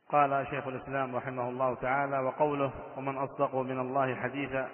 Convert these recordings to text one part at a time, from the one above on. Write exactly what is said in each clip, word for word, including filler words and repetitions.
قال شيخ الإسلام رحمه الله تعالى: وقوله: ومن أصدق من الله حديثا.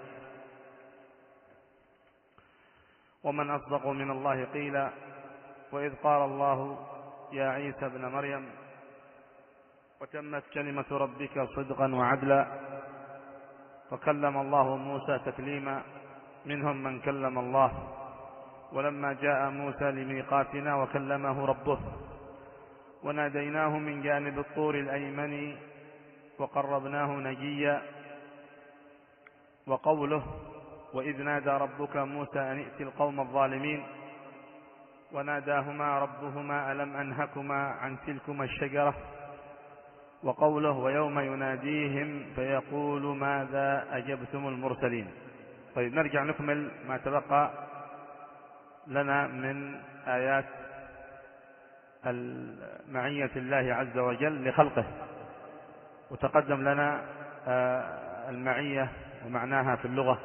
ومن أصدق من الله قيلا. وإذ قال الله يا عيسى ابن مريم وتمت كلمة ربك صدقا وعدلا وكلم الله موسى تكليما منهم من كلم الله ولما جاء موسى لميقاتنا وكلمه ربه وناديناه من جانب الطور الأيمن وقربناه نجيا. وقوله: وإذ نادى ربك موسى أن ائت القوم الظالمين وناداهما ربهما ألم أنهكما عن تلكما الشجرة. وقوله: ويوم يناديهم فيقول ماذا أجبتم المرسلين. طيب، نرجع نكمل ما تبقى لنا من آيات معية الله عز وجل لخلقه. وتقدم لنا المعية ومعناها في اللغة،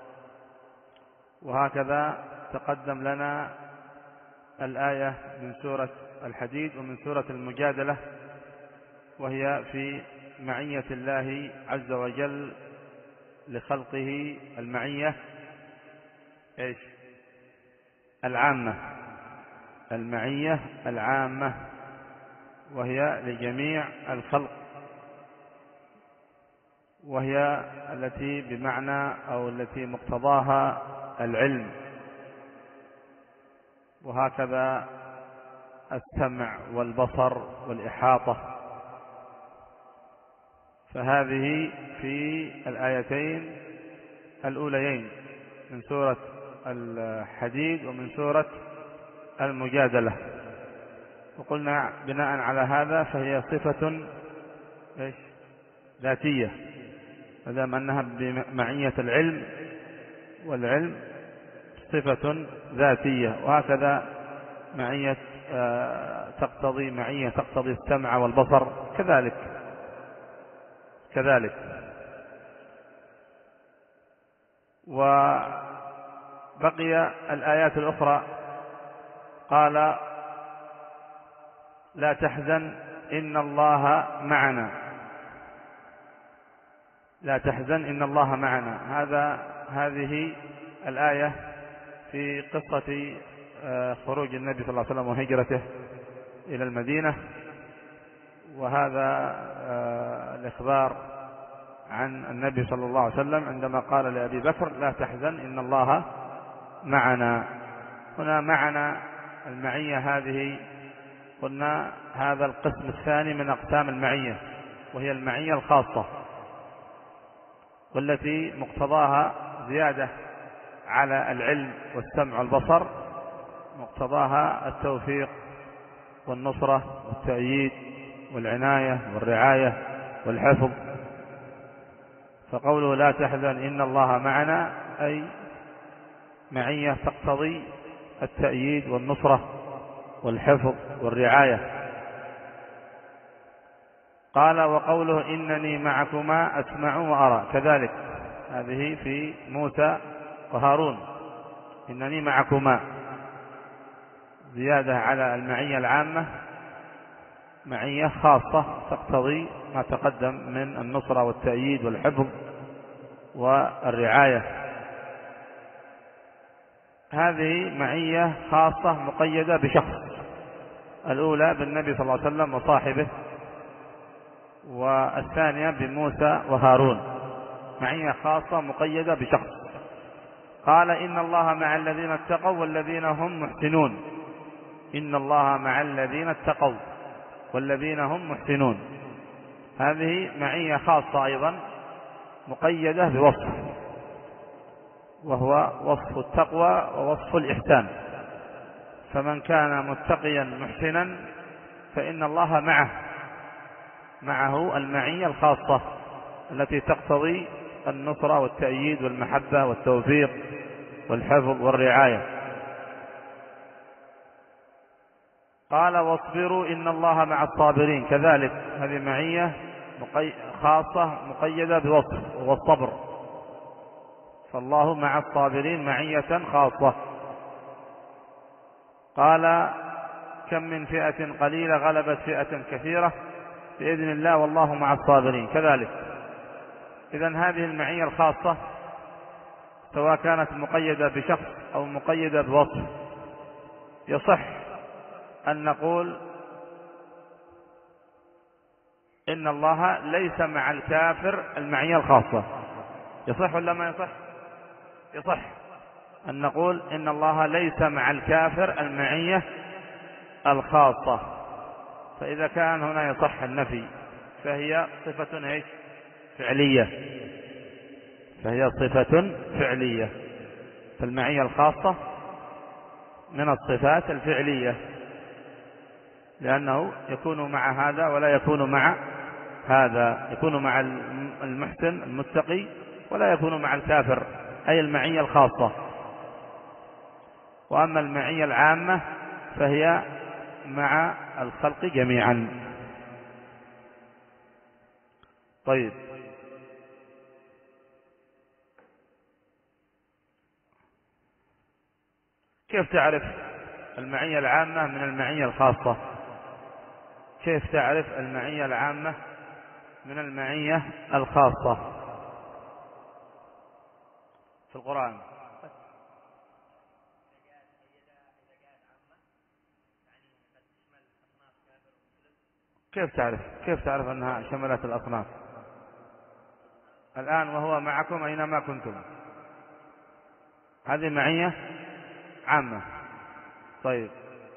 وهكذا تقدم لنا الآية من سورة الحديد ومن سورة المجادلة، وهي في معية الله عز وجل لخلقه المعية إيش؟ العامة، المعية العامة، وهي لجميع الخلق، وهي التي بمعنى أو التي مقتضاها العلم، وهكذا السمع والبصر والإحاطة. فهذه في الآيتين الأوليين من سورة الحديد ومن سورة المجادلة. وقلنا بناء على هذا فهي صفة إيش؟ ذاتية، مادام أنها بمعية العلم، والعلم صفة ذاتية، وهكذا معية تقتضي معية تقتضي السمع والبصر كذلك كذلك. وبقي الآيات الأخرى. قال: لا تحزن إن الله معنا. لا تحزن إن الله معنا. هذا هذه الآية في قصة خروج النبي صلى الله عليه وسلم وهجرته إلى المدينة، وهذا الإخبار عن النبي صلى الله عليه وسلم عندما قال لأبي بكر: لا تحزن إن الله معنا. هنا معنا المعية هذه قلنا هذا القسم الثاني من أقسام المعية، وهي المعية الخاصة، والتي مقتضاها زيادة على العلم والسمع والبصر، مقتضاها التوفيق والنصرة والتأييد والعناية والرعاية والحفظ. فقوله لا تحزن إن الله معنا أي معية تقتضي التأييد والنصرة والحفظ والرعاية. قال: وقوله إنني معكما أسمع وأرى، كذلك هذه في موسى وهارون، إنني معكما، زيادة على المعية العامة، معية خاصة تقتضي ما تقدم من النصرة والتأييد والحفظ والرعاية. هذه معية خاصة مقيدة بشخص، الأولى بالنبي صلى الله عليه وسلم وصاحبه، والثانية بموسى وهارون، معية خاصة مقيدة بشخص. قال: إن الله مع الذين اتقوا والذين هم محسنون. إن الله مع الذين اتقوا والذين هم محسنون. هذه معية خاصة أيضا مقيدة بوصف، وهو وصف التقوى ووصف الإحسان. فمن كان متقيا محسنا فإن الله معه، معه المعية الخاصة التي تقتضي النصرة والتأييد والمحبة والتوفيق والحفظ والرعاية. قال: واصبروا إن الله مع الصابرين، كذلك هذه معية خاصة مقيدة بوصف وهو الصبر، فالله مع الصابرين معية خاصة. قال: كم من فئة قليلة غلبت فئة كثيرة بإذن الله والله مع الصابرين كذلك. إذن هذه المعية الخاصة سواء كانت مقيدة بشخص أو مقيدة بوصف يصح أن نقول إن الله ليس مع الكافر المعية الخاصة. يصح ولا ما يصح؟ يصح أن نقول إن الله ليس مع الكافر المعية الخاصة. فإذا كان هنا يصح النفي فهي صفة إيش؟ فعلية، فهي صفة فعلية. فالمعية الخاصة من الصفات الفعلية، لأنه يكون مع هذا ولا يكون مع هذا، يكون مع المحسن المتقي ولا يكون مع الكافر، أي المعية الخاصة. وأما المعية العامة فهي مع الخلق جميعا. طيب، كيف تعرف المعية العامة من المعية الخاصة؟ كيف تعرف المعية العامة من المعية الخاصة في القرآن؟ كيف تعرف كيف تعرف أنها شملت الأصناف الآن وهو معكم أينما كنتم؟ هذه معية عامة. طيب،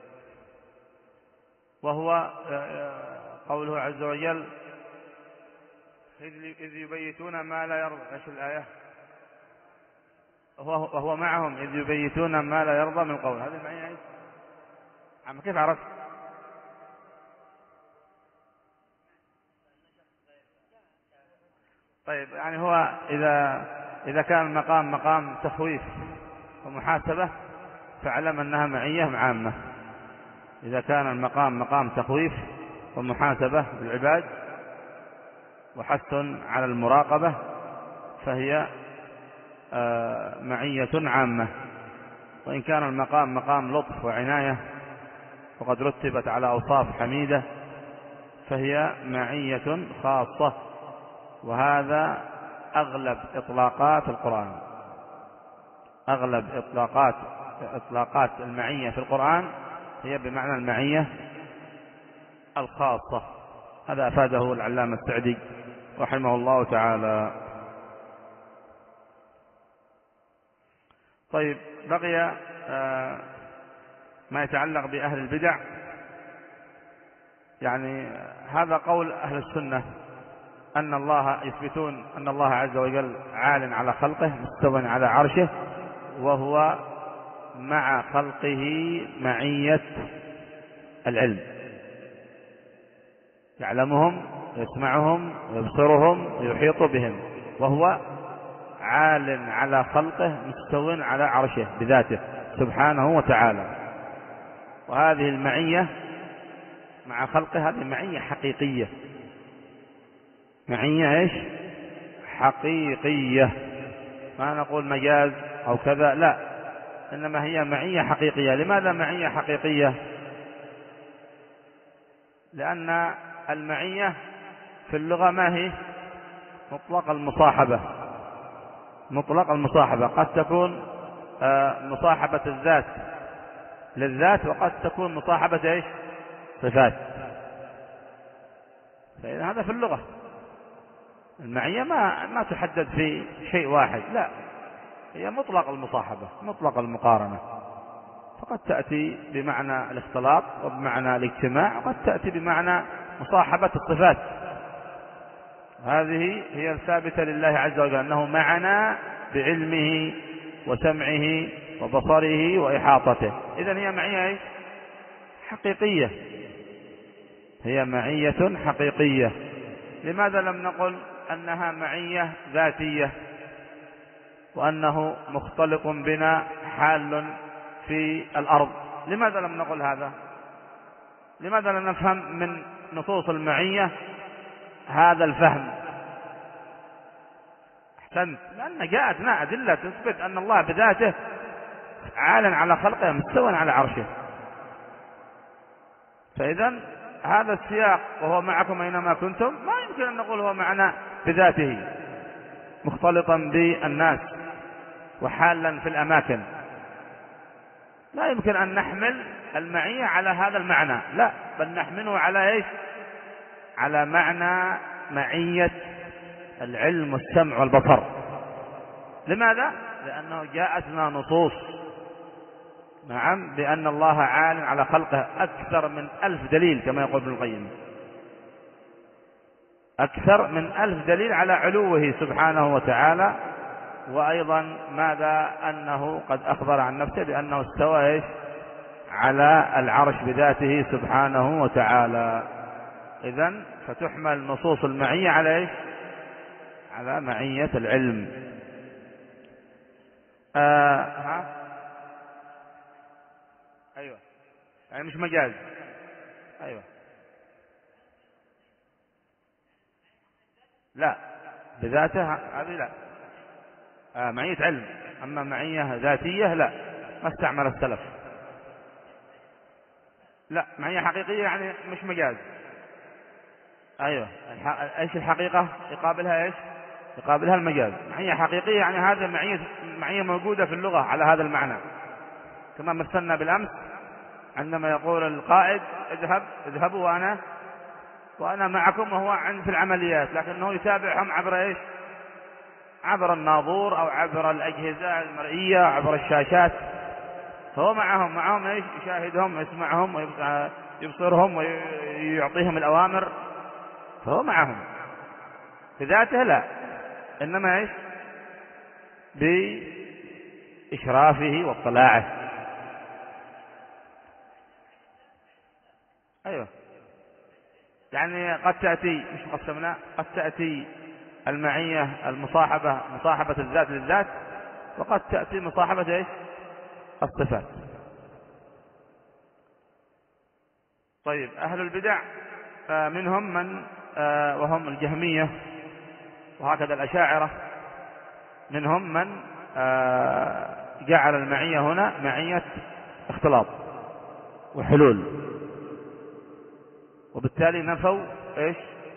وهو قوله عز وجل إذ يبيتون ما لا يرضى. ايش الآية؟ وهو معهم إذ يبيتون ما لا يرضى من قول. هذه المعية ايش عامة؟ كيف عرفت؟ طيب، يعني هو إذا إذا كان المقام مقام تخويف ومحاسبة فاعلم أنها معية عامة. إذا كان المقام مقام تخويف ومحاسبة بالعباد وحث على المراقبة فهي معية عامة. وإن كان المقام مقام لطف وعناية وقد رتبت على أوصاف حميدة فهي معية خاصة. وهذا أغلب إطلاقات القرآن، أغلب إطلاقات إطلاقات المعية في القرآن هي بمعنى المعية الخاصة. هذا أفاده العلامة السعدي رحمه الله تعالى. طيب، بقي ما يتعلق بأهل البدع. يعني هذا قول أهل السنة أن الله يثبتون أن الله عز وجل عال على خلقه مستو على عرشه، وهو مع خلقه معية العلم، يعلمهم يسمعهم ويبصرهم ويحيط بهم، وهو عال على خلقه مستو على عرشه بذاته سبحانه وتعالى. وهذه المعية مع خلقه هذه معية حقيقية، معية ايش؟ حقيقية. ما نقول مجاز أو كذا، لا، إنما هي معية حقيقية. لماذا معية حقيقية؟ لأن المعية في اللغة ما هي؟ مطلق المصاحبة. مطلق المصاحبة قد تكون مصاحبة الذات للذات، وقد تكون مصاحبة ايش؟ صفات. فإذا هذا في اللغة المعية ما ما تحدد في شيء واحد، لا، هي مطلق المصاحبة مطلق المقارنة. فقد تأتي بمعنى الاختلاط وبمعنى الاجتماع، وقد تأتي بمعنى مصاحبة الصفات. هذه هي الثابتة لله عز وجل، أنه معنا بعلمه وسمعه وبصره وإحاطته. إذن هي معية حقيقية، هي معية حقيقية. لماذا لم نقل أنها معية ذاتية وأنه مختلط بنا حال في الأرض؟ لماذا لم نقل هذا؟ لماذا لم نفهم من نصوص المعية هذا الفهم؟ أحسنت، لأن جاءتنا أدلة تثبت أن الله بذاته عال على خلقه مستوى على عرشه. فإذا هذا السياق وهو معكم أينما كنتم ما يمكن أن نقول هو معنا بذاته مختلطا بالناس وحالا في الأماكن. لا يمكن أن نحمل المعية على هذا المعنى، لا، بل نحمله على إيش؟ على معنى معية العلم والسمع والبصر. لماذا؟ لأنه جاءتنا نصوص نعم بأن الله عالم على خلقه أكثر من ألف دليل كما يقول ابن القيم، أكثر من ألف دليل على علوه سبحانه وتعالى. وأيضا ماذا؟ أنه قد أخبر عن نفسه بأنه استوى إيش؟ على العرش بذاته سبحانه وتعالى. إذن فتحمل نصوص المعية على إيش؟ على معية العلم. آه ها؟ أيوة، يعني مش مجاز. أيوة، لا بذاته هذه لا، آه معية علم. أما معية ذاتية لا، ما استعمل السلف. لا، معية حقيقية يعني مش مجاز. أيوة، إيش الحقيقة؟ يقابلها إيش؟ يقابلها المجاز. معية حقيقية يعني هذا معية معية موجودة في اللغة على هذا المعنى، كما مثلنا بالأمس عندما يقول القائد اذهب اذهبوا وأنا وأنا معكم، وهو عند في العمليات، لكنه يتابعهم عبر إيش؟ عبر الناظور أو عبر الأجهزة المرئية، عبر الشاشات، فهو معهم معهم إيش؟ يشاهدهم ويسمعهم ويبصرهم ويعطيهم الأوامر، فهو معهم. بذاته لا، إنما إيش؟ بإشرافه واطلاعه. أيوة، يعني قد تأتي مش قسمنا قد تأتي المعية المصاحبة مصاحبة الذات للذات، وقد تأتي مصاحبة إيش؟ الصفات. طيب، أهل البدع منهم من وهم الجهمية وهكذا الأشاعرة، منهم من جعل المعية هنا معية اختلاط وحلول، وبالتالي نفوا إيش؟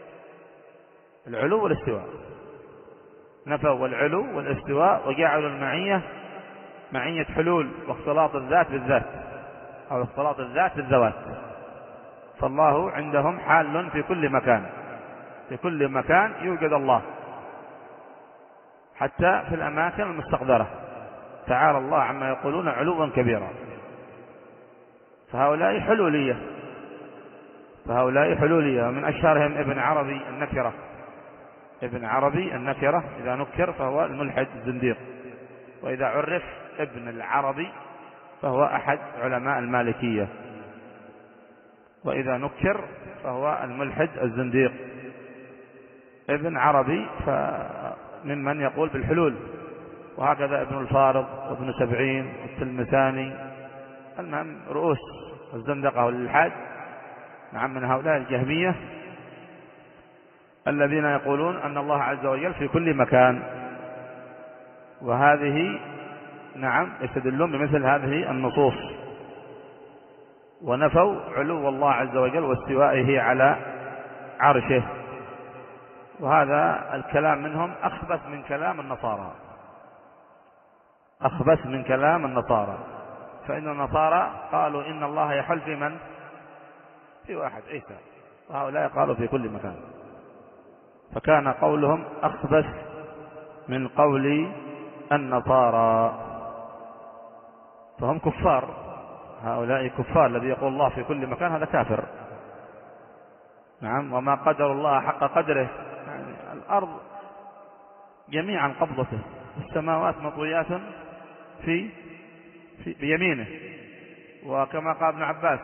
العلو والاستواء، نفوا العلو والاستواء وجعلوا المعية معية حلول واختلاط الذات بالذات أو اختلاط الذات بالذوات. فالله عندهم حال في كل مكان، في كل مكان يوجد الله، حتى في الأماكن المستقدرة. تعالى الله عما يقولون علوا كبيرا. فهؤلاء حلولية، فهؤلاء حلولية من أشهرهم ابن عربي النكرة. ابن عربي النكرة إذا نكر فهو الملحد الزنديق، وإذا عرف ابن العربي فهو أحد علماء المالكية، وإذا نكر فهو الملحد الزنديق. ابن عربي فممن يقول بالحلول، وهكذا ابن الفارض وابن سبعين والتلمساني، المهم رؤوس الزندقة والإلحاد نعم من هؤلاء الجهمية الذين يقولون أن الله عز وجل في كل مكان. وهذه نعم يستدلون بمثل هذه النصوص، ونفوا علو الله عز وجل واستوائه على عرشه. وهذا الكلام منهم أخبث من كلام النصارى، أخبث من كلام النصارى. فإن النصارى قالوا إن الله يحل في من؟ في واحد عيسى، وهؤلاء قالوا في كل مكان. فكان قولهم أخبث من قول النصارى، فهم كفار. هؤلاء كفار، الذي يقول الله في كل مكان هذا كافر. نعم، وما قدر الله حق قدره، يعني الأرض جميعا قبضته، السماوات مطويات في, في بيمينه. وكما قال ابن عباس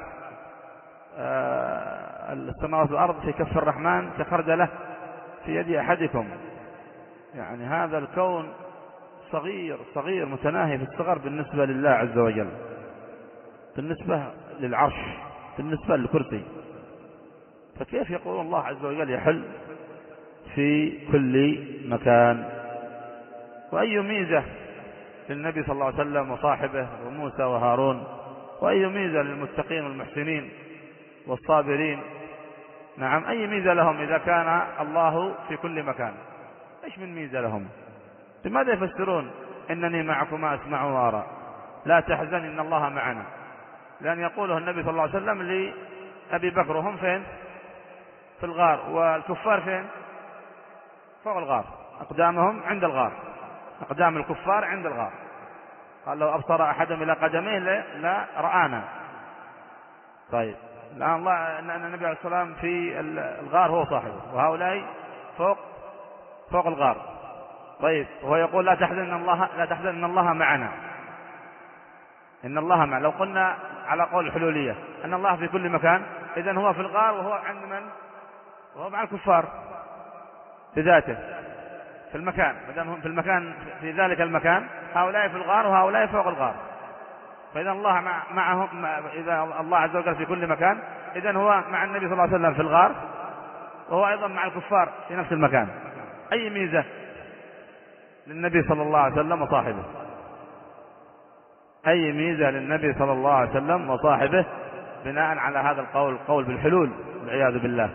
آه السماوات والأرض في كف الرحمن كخردلة في يد أحدكم. يعني هذا الكون صغير صغير متناهي في الصغر بالنسبة لله عز وجل، بالنسبة للعرش، بالنسبة للكرسي. فكيف يقول الله عز وجل يحل في كل مكان؟ وأي ميزة للنبي صلى الله عليه وسلم وصاحبه وموسى وهارون، وأي ميزة للمتقين والمحسنين والصابرين نعم، أي ميزة لهم إذا كان الله في كل مكان؟ إيش من ميزة لهم؟ لماذا يفسرون إنني معكما أسمع وأرى، لا تحزن إن الله معنا؟ لأن يقوله النبي صلى الله عليه وسلم لأبي بكر وهم فين؟ في الغار، والكفار فين؟ فوق الغار، أقدامهم عند الغار، أقدام الكفار عند الغار. قال لو أبصر أحدهم إلى قدميه لا رآنا. طيب الآن الله أن النبي عليه الصلاة والسلام في الغار هو صاحبه، وهؤلاء فوق فوق الغار. طيب وهو يقول لا تحزن إن الله لا تحزن إن الله معنا، إن الله معنا. لو قلنا على قول الحلولية أن الله في كل مكان، إذن هو في الغار وهو عند من؟ وهو مع الكفار بذاته في المكان، بدأهم في المكان في ذلك المكان، هؤلاء في الغار وهؤلاء فوق الغار. فإذا الله مع معهم، إذا الله عز وجل في كل مكان، إذن هو مع النبي صلى الله عليه وسلم في الغار، وهو أيضا مع الكفار في نفس المكان. أي ميزة للنبي صلى الله عليه وسلم وصاحبه؟ أي ميزة للنبي صلى الله عليه وسلم وصاحبه بناء على هذا القول، القول بالحلول والعياذ بالله؟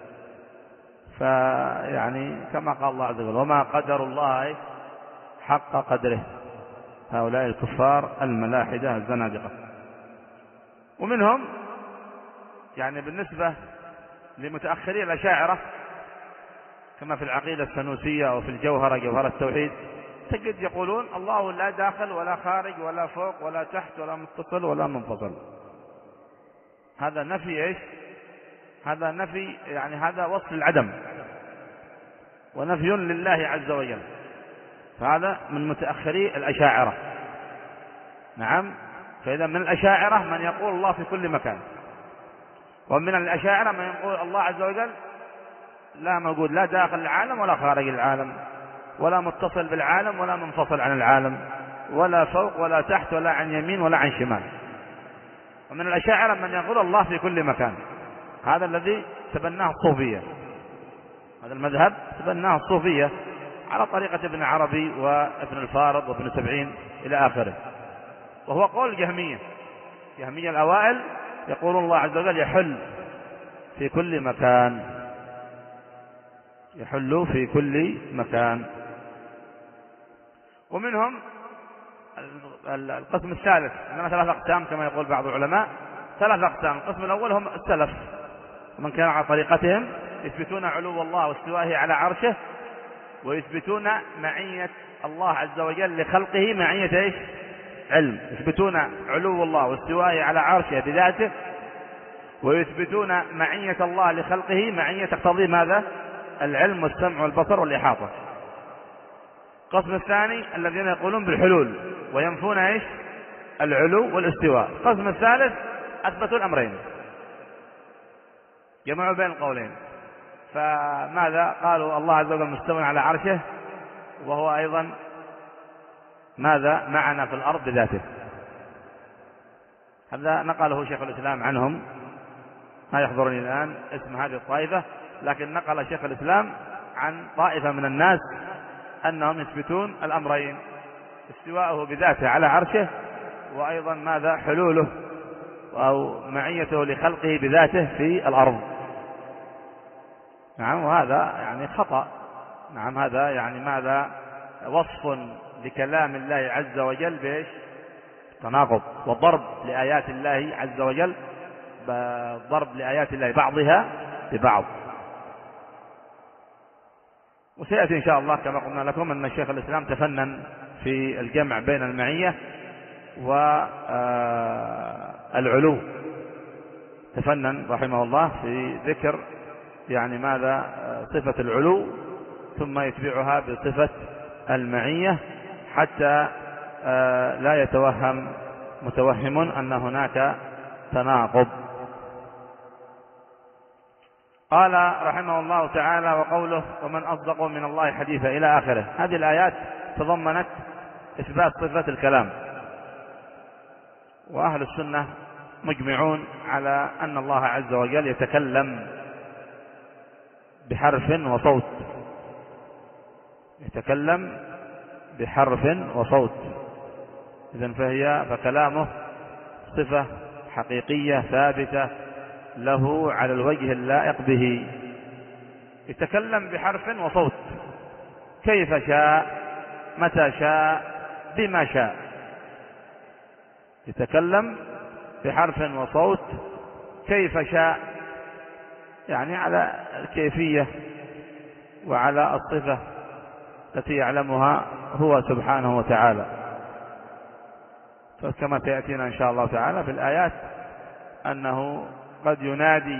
فيعني كما قال الله عز وجل وما قدر الله حق قدره، هؤلاء الكفار الملاحدة الزنادقة. ومنهم يعني بالنسبة لمتأخري الأشاعرة كما في العقيدة السنوسية وفي الجوهرة جوهرة التوحيد، تجد يقولون الله لا داخل ولا خارج ولا فوق ولا تحت ولا متصل ولا منفصل. هذا نفي ايش؟ هذا نفي، يعني هذا وصف العدم ونفي لله عز وجل. فهذا من متأخري الأشاعرة. نعم، فإذا من الأشاعرة من يقول الله في كل مكان، ومن الأشاعرة من يقول الله عز وجل لا موجود، لا داخل العالم ولا خارج العالم، ولا متصل بالعالم ولا منفصل عن العالم، ولا فوق ولا تحت ولا عن يمين ولا عن شمال. ومن الأشاعرة من يقول الله في كل مكان. هذا الذي تبناه الصوفية، هذا المذهب تبناه الصوفية على طريقة ابن عربي وابن الفارض وابن سبعين إلى آخره، وهو قول الجهمية. جهمية الأوائل يقول الله عز وجل يحل في كل مكان، يحل في كل مكان. ومنهم القسم الثالث، عندنا ثلاث أقسام كما يقول بعض العلماء، ثلاث أقسام. القسم الأول هم السلف، ومن كان على طريقتهم يثبتون علو الله واستوائه على عرشه، ويثبتون معية الله عز وجل لخلقه معية ايش؟ علم. يثبتون علو الله واستوائه على عرشه بذاته، ويثبتون معية الله لخلقه معية تقتضي ماذا؟ العلم والسمع والبصر والإحاطة. القسم الثاني الذين يقولون بالحلول وينفون ايش؟ العلو والاستواء. القسم الثالث أثبتوا الأمرين، جمعوا بين القولين. فماذا قالوا؟ الله عز وجل مستوى على عرشه، وهو أيضا ماذا؟ معنا في الأرض بذاته. هذا نقله شيخ الإسلام عنهم، ما يحضرني الآن اسم هذه الطائفة، لكن نقل شيخ الإسلام عن طائفة من الناس أنهم يثبتون الأمرين، استواءه بذاته على عرشه، وأيضا ماذا؟ حلوله أو معيته لخلقه بذاته في الأرض. نعم، وهذا يعني خطأ. نعم، هذا يعني ماذا؟ وصف لكلام الله عز وجل بإيش؟ تناقض وضرب لآيات الله عز وجل، ضرب لآيات الله بعضها ببعض. وسيأتي إن شاء الله كما قلنا لكم أن الشيخ الإسلام تفنن في الجمع بين المعية والعلو، تفنن رحمه الله في ذكر يعني ماذا؟ صفة العلو، ثم يتبعها بصفة المعية، حتى لا يتوهم متوهم أن هناك تناقض. قال رحمه الله تعالى: وقوله ومن أصدق من الله حديثا إلى آخره. هذه الآيات تضمنت إثبات صفة الكلام، وأهل السنة مجمعون على أن الله عز وجل يتكلم بحرف وصوت، يتكلم بحرف وصوت. إذن فهي فكلامه صفة حقيقية ثابتة له على الوجه اللائق به. يتكلم بحرف وصوت كيف شاء متى شاء بما شاء. يتكلم بحرف وصوت كيف شاء، يعني على الكيفية وعلى الصفة التي يعلمها هو سبحانه وتعالى. فكما سيأتينا إن شاء الله تعالى في الآيات أنه قد ينادي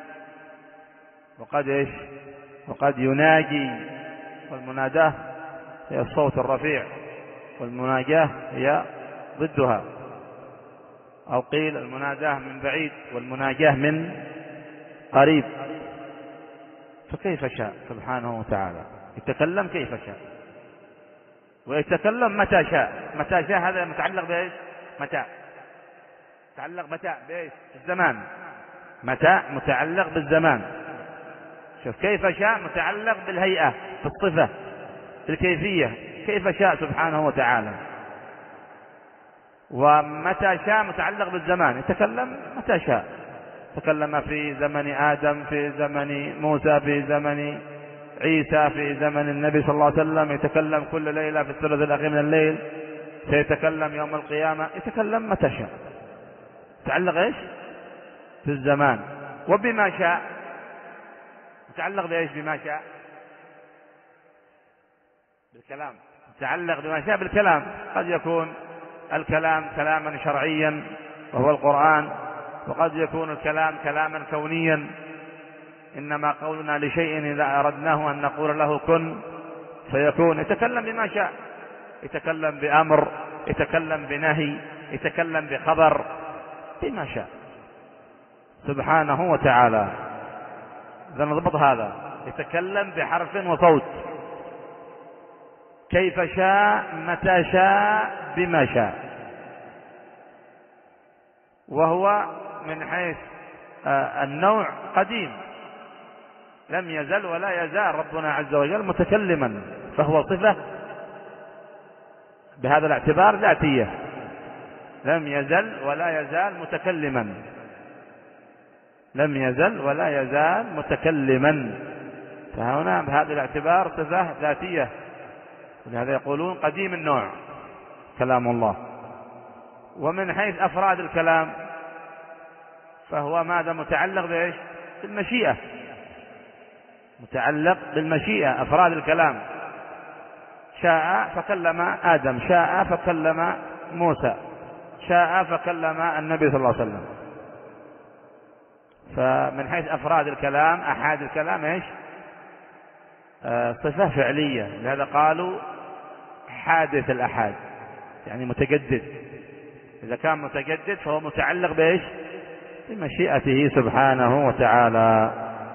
وقد إيش وقد يناجي، والمناداة هي الصوت الرفيع والمناجاة هي ضدها، أو قيل المناداة من بعيد والمناجاة من قريب. فكيف شاء سبحانه وتعالى يتكلم كيف شاء، ويتكلم متى شاء. متى شاء هذا متعلق بإيش؟ متى متعلق متى بإيش؟ الزمان. متى متعلق بالزمان. شوف كيف شاء متعلق بالهيئة، بالصفة، بالكيفية، كيف شاء سبحانه وتعالى. ومتى شاء متعلق بالزمان، يتكلم متى شاء. تكلم في زمن آدم، في زمن موسى، في زمن عيسى، في زمن النبي صلى الله عليه وسلم. يتكلم كل ليلة في الثلث الأخير من الليل، سيتكلم يوم القيامة. يتكلم متى شاء، يتعلق ايش؟ في الزمان. وبما شاء يتعلق بايش؟ بما شاء بالكلام. يتعلق بما شاء بالكلام. قد يكون الكلام كلاما شرعيا وهو القرآن، وقد يكون الكلام كلاما كونيا. إنما قولنا لشيء إذا أردناه أن نقول له كن فيكون. يتكلم بما شاء، يتكلم بأمر، يتكلم بنهي، يتكلم بخبر، بما شاء سبحانه وتعالى. إذا نضبط هذا، يتكلم بحرف وصوت كيف شاء متى شاء بما شاء. وهو من حيث النوع قديم، لم يزل ولا يزال ربنا عز وجل متكلما، فهو صفة بهذا الاعتبار ذاتية. لم يزل ولا يزال متكلما، لم يزل ولا يزال متكلما، فهنا بهذا الاعتبار صفة ذاتية. ولهذا يقولون قديم النوع كلام الله. ومن حيث أفراد الكلام فهو ماذا؟ متعلق بإيش؟ بالمشيئة. متعلق بالمشيئة. أفراد الكلام: شاء فكلم آدم، شاء فكلم موسى، شاء فكلم النبي صلى الله عليه وسلم. فمن حيث أفراد الكلام، أحاد الكلام إيش؟ آه صفة فعلية. لهذا قالوا حادث الأحاد، يعني متجدد. إذا كان متجدد فهو متعلق بإيش؟ بمشيئته سبحانه وتعالى.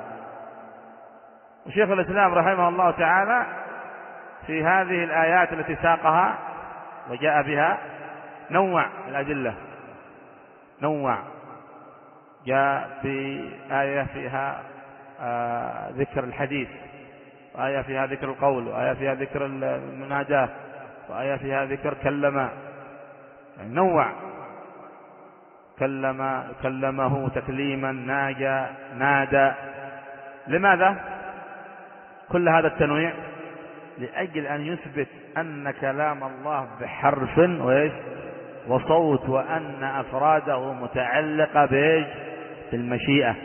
وشيخ الإسلام رحمه الله تعالى في هذه الآيات التي ساقها وجاء بها نوع الأدلة، نوع. جاء بآية فيها آه ذكر الحديث، وآية فيها ذكر القول، وآية فيها ذكر المناجاة، وآية فيها ذكر كلم. يعني نوع. كلم، كلمه تكليما، ناجى، نادى. لماذا كل هذا التنويع؟ لأجل أن يثبت أن كلام الله بحرف وإيش؟ وصوت، وأن أفراده متعلقة بإيش؟ بالمشيئة.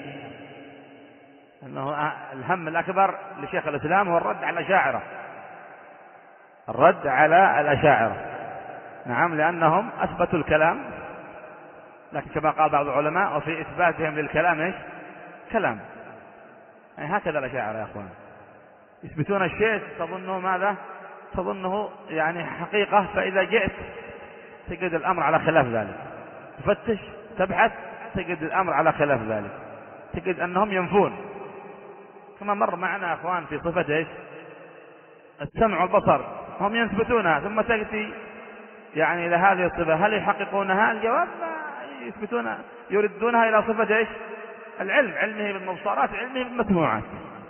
أنه الهم الأكبر لشيخ الإسلام هو الرد على الأشاعرة، الرد على الأشاعرة. نعم، لأنهم أثبتوا الكلام، لكن كما قال بعض العلماء: وفي إثباتهم للكلام إيش؟ كلام. يعني هكذا الأشاعرة يا أخوان، يثبتون الشيء تظنه ماذا؟ تظنه يعني حقيقة، فإذا جئت تجد الأمر على خلاف ذلك. تفتش تبحث تجد الأمر على خلاف ذلك، تجد أنهم ينفون. كما مر معنا يا أخوان في صفة إيش؟ السمع والبصر، هم يثبتونها، ثم تأتي يعني إلى هذه الصفة هل يحققونها؟ الجواب لا، يثبتونها، يردونها إلى صفة إيش؟ العلم، علمه بالمبصرات، علمه بالمسموعات،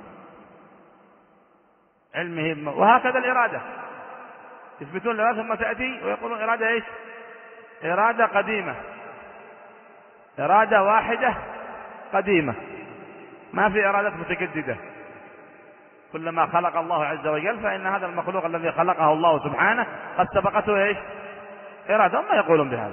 علمه بالم... وهكذا الإرادة، يثبتون لها ثم تأتي ويقولون إرادة إيش؟ إرادة قديمة، إرادة واحدة قديمة، ما في إرادة متجددة. كلما خلق الله عز وجل فإن هذا المخلوق الذي خلقه الله سبحانه قد سبقته إيش؟ إرادة. ما يقولون بهذا.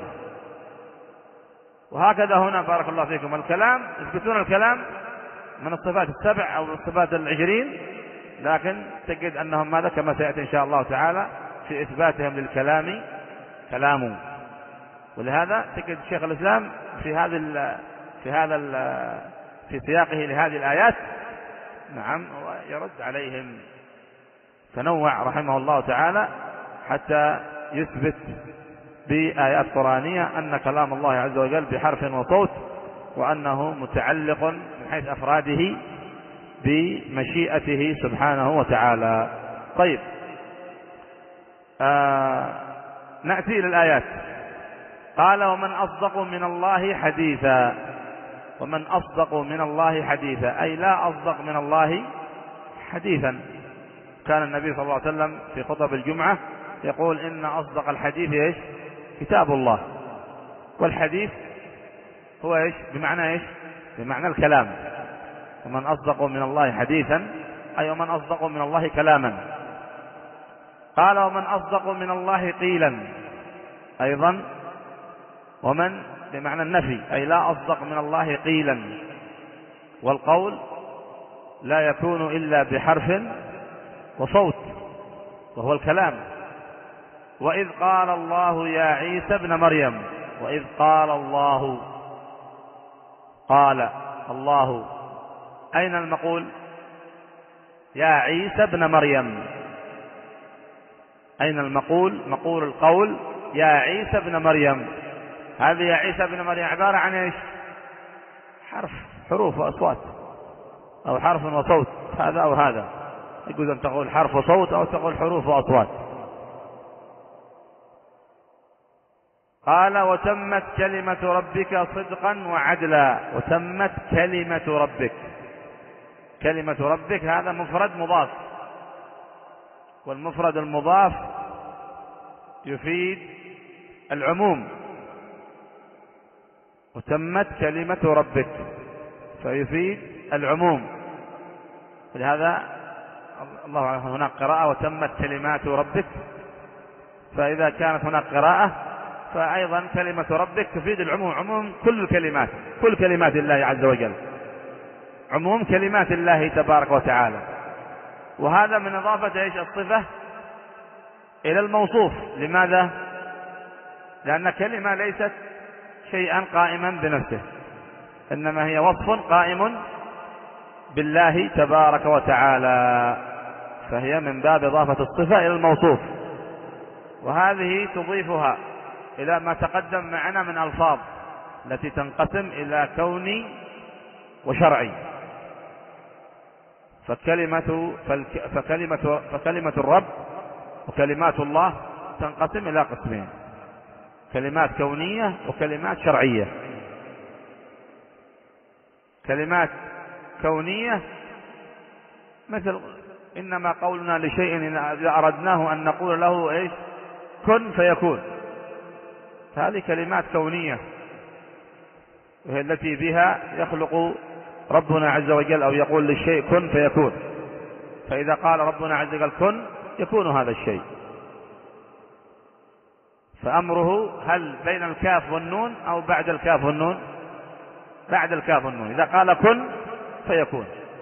وهكذا هنا بارك الله فيكم الكلام، يثبتون الكلام من الصفات السبع أو الصفات العشرين، لكن تجد أنهم ماذا؟ كما سيأتي إن شاء الله تعالى في إثباتهم للكلام كلامه. ولهذا تجد شيخ الإسلام في هذا ال في هذا ال في سياقه لهذه الآيات نعم ويرد عليهم، تنوع رحمه الله تعالى حتى يثبت بآيات قرآنية أن كلام الله عز وجل بحرف وصوت، وأنه متعلق من حيث أفراده بمشيئته سبحانه وتعالى. طيب آه نأتي إلى الآيات. قال ومن أصدق من الله حديثا. ومن أصدق من الله حديثا أي لا أصدق من الله حديثا. كان النبي صلى الله عليه وسلم في خطب الجمعة يقول إن أصدق الحديث إيش؟ كتاب الله. والحديث هو إيش؟ بمعنى إيش؟ بمعنى الكلام. ومن أصدق من الله حديثا أي ومن أصدق من الله كلاما. قال ومن أصدق من الله قيلا أيضا، ومن بمعنى النفي أي لا أصدق من الله قيلا. والقول لا يكون إلا بحرف وصوت وهو الكلام. وإذ قال الله يا عيسى ابن مريم. وإذ قال الله، قال الله، أين المقول؟ يا عيسى ابن مريم. أين المقول؟ مقول القول يا عيسى ابن مريم. هذه يا عيسى ابن مريم عبارة عن ايش؟ حرف، حروف وأصوات، أو حرف وصوت، هذا أو هذا. يجوز أن تقول حرف وصوت أو تقول حروف وأصوات. قال وتمت كلمة ربك صدقا وعدلا. وتمت كلمة ربك. كلمة ربك هذا مفرد مضاف، والمفرد المضاف يفيد العموم. وتمت كلمة ربك فيفيد العموم. لهذا الله أعلم هناك قراءة وتمت كلمات ربك، فإذا كانت هناك قراءة فأيضا كلمة ربك تفيد العموم، عموم كل الكلمات، كل كلمات الله عز وجل، عموم كلمات الله تبارك وتعالى. وهذا من إضافة إيش؟ الصفة إلى الموصوف. لماذا؟ لأن كلمة ليست شيئا قائما بنفسه، إنما هي وصف قائم بالله تبارك وتعالى، فهي من باب إضافة الصفة إلى الموصوف. وهذه تضيفها إلى ما تقدم معنا من ألفاظ التي تنقسم إلى كوني وشرعي. فكلمة, فكلمة, فكلمة الرب وكلمات الله تنقسم إلى قسمين: كلمات كونية وكلمات شرعية. كلمات كونية مثل إنما قولنا لشيء إذا أردناه أن نقول له إيش؟ كن فيكون. هذه كلمات كونية، وهي التي بها يخلق ربنا عز وجل، أو يقول للشيء كن فيكون. فإذا قال ربنا عز وجل كن يكون هذا الشيء. فأمره هل بين الكاف والنون أو بعد الكاف والنون؟ بعد الكاف والنون. إذا قال كن فيكون.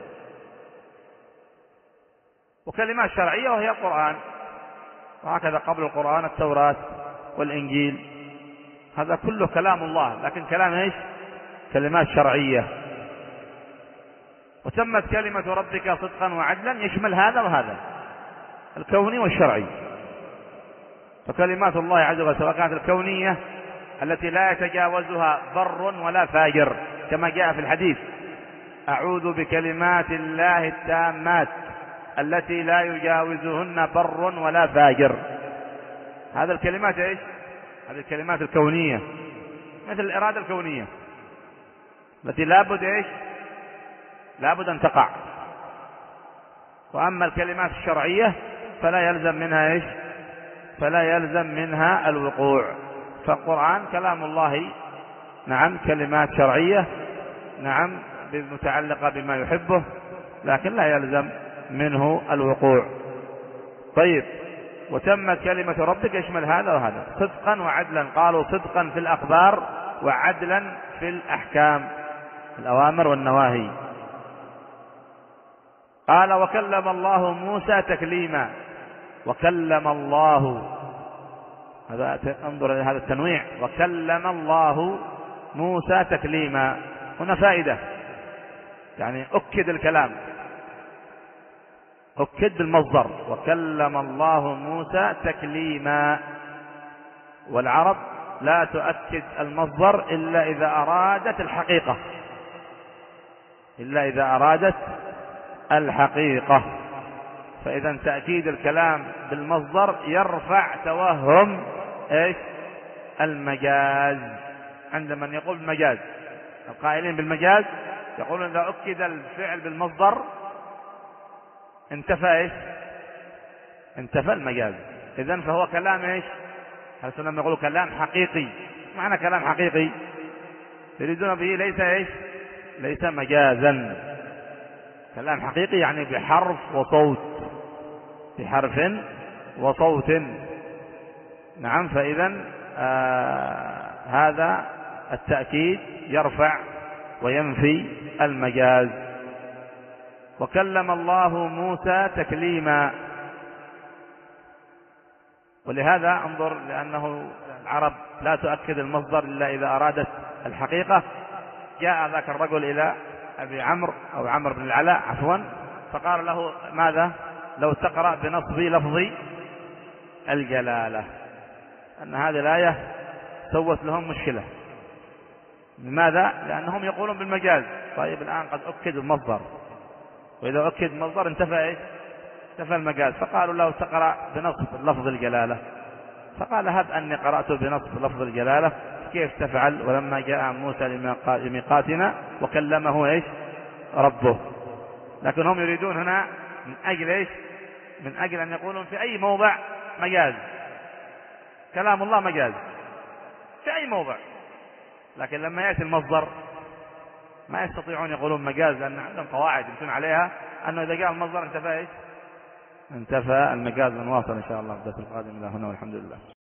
وكلمات شرعية وهي القرآن، وهكذا قبل القرآن التوراة والإنجيل، هذا كله كلام الله، لكن كلام ايش؟ كلمات شرعية. وتمت كلمة ربك صدقا وعدلا يشمل هذا وهذا، الكوني والشرعي. فكلمات الله عز وجل سواء كانت الكونية التي لا يتجاوزها بر ولا فاجر، كما جاء في الحديث: أعوذ بكلمات الله التامات التي لا يجاوزهن بر ولا فاجر. هذا الكلمات ايش؟ هذه الكلمات الكونية، مثل الإرادة الكونية التي لابد ايش؟ لابد أن تقع. وأما الكلمات الشرعية فلا يلزم منها ايش؟ فلا يلزم منها الوقوع. فالقرآن كلام الله نعم كلمات شرعية نعم متعلقة بما يحبه، لكن لا يلزم منه الوقوع. طيب، وتمت كلمة ربك يشمل هذا وهذا، صدقا وعدلا. قالوا صدقا في الأخبار وعدلا في الأحكام، الأوامر والنواهي. قال وكلم الله موسى تكليما. وكلم الله، هذا انظر إلى هذا التنويع، وكلم الله موسى تكليما. هنا فائدة، يعني أكد الكلام، أكد بالمصدر، وكلم الله موسى تكليما. والعرب لا تؤكد المصدر إلا إذا أرادت الحقيقة، إلا إذا أرادت الحقيقة. فإذا تأكيد الكلام بالمصدر يرفع توهم إيش؟ المجاز. عند من يقول بالمجاز، القائلين بالمجاز يقولون إذا أكد الفعل بالمصدر انتفى إيش؟ انتفى المجاز. إذن فهو كلام إيش؟ هل سنة يقولوا كلام حقيقي. معنى كلام حقيقي يريدون به ليس إيش؟ ليس مجازا. كلام حقيقي يعني بحرف وصوت، بحرف وصوت. نعم. فإذا آه هذا التأكيد يرفع وينفي المجاز. وكلم الله موسى تكليما. ولهذا انظر، لأنه العرب لا تؤكد المصدر إلا إذا أرادت الحقيقة. جاء ذاك الرجل إلى أبي عمرو أو عمرو بن العلاء عفوا، فقال له ماذا لو تقرأ بنصب لفظ الجلالة؟ أن هذه الآية سوت لهم مشكلة. لماذا؟ لأنهم يقولون بالمجاز. طيب الآن قد أكد المصدر، وإذا أكد المصدر انتفى إيش؟ انتفى المجاز. فقالوا له تقرأ بنصب لفظ الجلالة، فقال هب أني قرأت بنصب لفظ الجلالة، كيف تفعل ولما جاء موسى لميقاتنا وكلمه إيش؟ ربه. لكن هم يريدون هنا من أجل إيش؟ من أجل أن يقولون في أي موضع مجاز، كلام الله مجاز في أي موضع. لكن لما يأتي المصدر ما يستطيعون يقولون مجاز، لأن عندهم قواعد يمشون عليها أنه إذا جاء المصدر انتفى إيش؟ انتفى المجاز. نواصل إن شاء الله في الدرس القادم. إلى هنا والحمد لله.